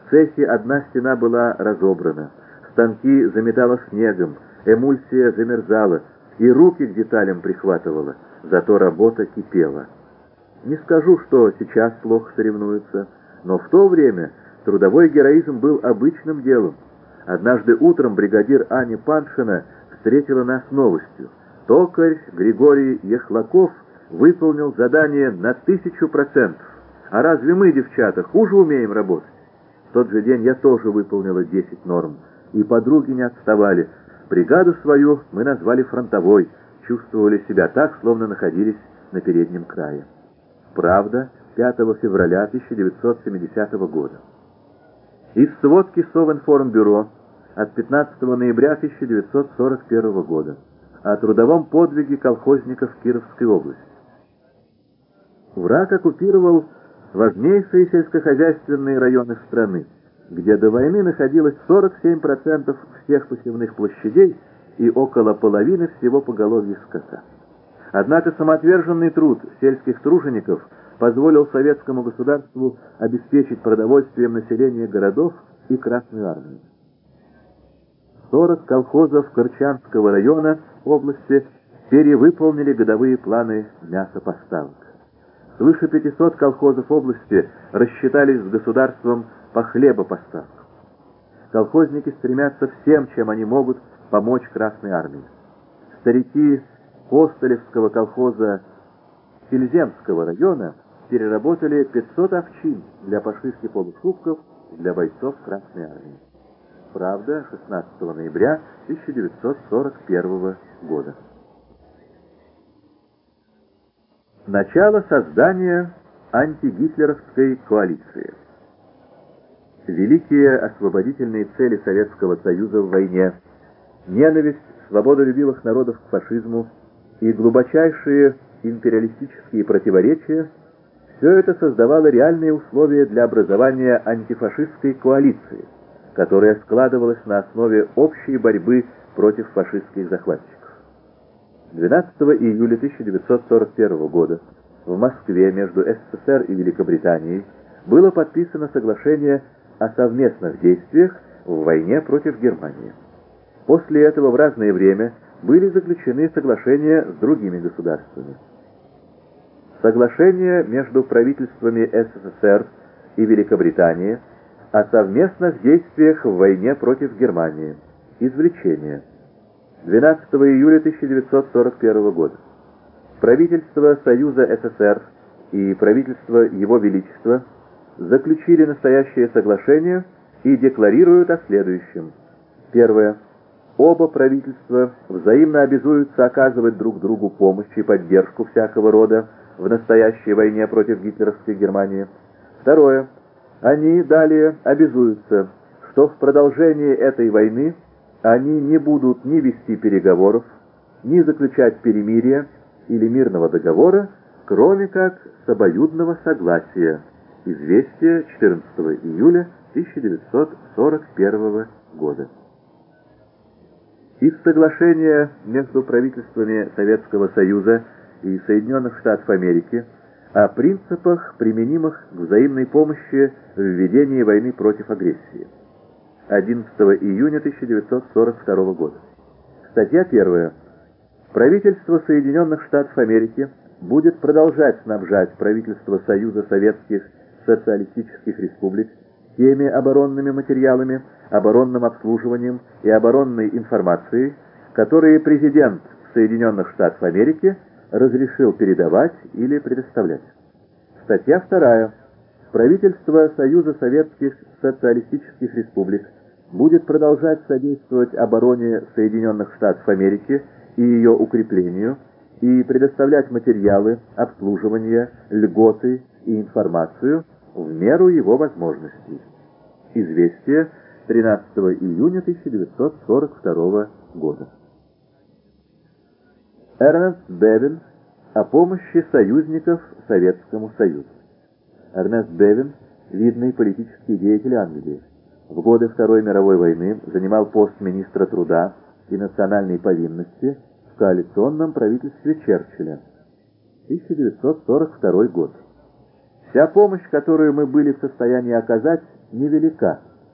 В цехе одна стена была разобрана, станки заметало снегом, эмульсия замерзала, и руки к деталям прихватывала, зато работа кипела. Не скажу, что сейчас плохо соревнуются, но в то время трудовой героизм был обычным делом. Однажды утром бригадир Аня Паншина встретила нас новостью. Токарь Григорий Ехлаков выполнил задание на 1000%. А разве мы, девчата, хуже умеем работать? В тот же день я тоже выполнила 10 норм, и подруги не отставали. Бригаду свою мы назвали фронтовой, чувствовали себя так, словно находились на переднем крае. Правда, 5 февраля 1970 года. Из сводки Совинформбюро от 15 ноября 1941 года о трудовом подвиге колхозников Кировской области. Враг оккупировал важнейшие сельскохозяйственные районы страны, где до войны находилось 47% всех посевных площадей и около половины всего поголовья скота. Однако самоотверженный труд сельских тружеников позволил советскому государству обеспечить продовольствием население городов и Красную армию. 40 колхозов Корчанского района области перевыполнили годовые планы мясопоставок. Свыше 500 колхозов области рассчитались с государством по хлебопоставкам. Колхозники стремятся всем, чем они могут, помочь Красной армии. Старики Постолевского колхоза Сельземского района переработали 500 овчин для пошивки полушубков для бойцов Красной армии. Правда, 16 ноября 1941 года. Начало создания антигитлеровской коалиции. Великие освободительные цели Советского Союза в войне, ненависть свободолюбивых народов к фашизму и глубочайшие империалистические противоречия – все это создавало реальные условия для образования антифашистской коалиции, которая складывалась на основе общей борьбы против фашистских захватчиков. 12 июля 1941 года в Москве между СССР и Великобританией было подписано соглашение о совместных действиях в войне против Германии. После этого в разное время были заключены соглашения с другими государствами. Соглашение между правительствами СССР и Великобритании о совместных действиях в войне против Германии. Извлечение. 12 июля 1941 года. Правительство Союза СССР и правительство Его Величества заключили настоящее соглашение и декларируют о следующем. Первое. Оба правительства взаимно обязуются оказывать друг другу помощь и поддержку всякого рода в настоящей войне против гитлеровской Германии. Второе. Они далее обязуются, что в продолжении этой войны они не будут ни вести переговоров, ни заключать перемирия или мирного договора, кроме как с обоюдного согласия. Известие 14 июля 1941 года. Из соглашения между правительствами Советского Союза и Соединенных Штатов Америки о принципах, применимых к взаимной помощи в ведении войны против агрессии. 11 июня 1942 года. Статья 1. Правительство Соединенных Штатов Америки будет продолжать снабжать правительство Союза Советских Социалистических Республик теми оборонными материалами, оборонным обслуживанием и оборонной информацией, которые президент Соединенных Штатов Америки разрешил передавать или предоставлять. Статья 2. Правительство Союза Советских Социалистических Республик будет продолжать содействовать обороне Соединенных Штатов Америки и ее укреплению и предоставлять материалы, обслуживание, льготы и информацию в меру его возможностей. Известие 13 июня 1942 года. Эрнест Бевин о помощи союзников Советскому Союзу. Эрнест Бевин – видный политический деятель Англии. В годы Второй мировой войны занимал пост министра труда и национальной повинности в коалиционном правительстве Черчилля. 1942 год. Вся помощь, которую мы были в состоянии оказать, невелика.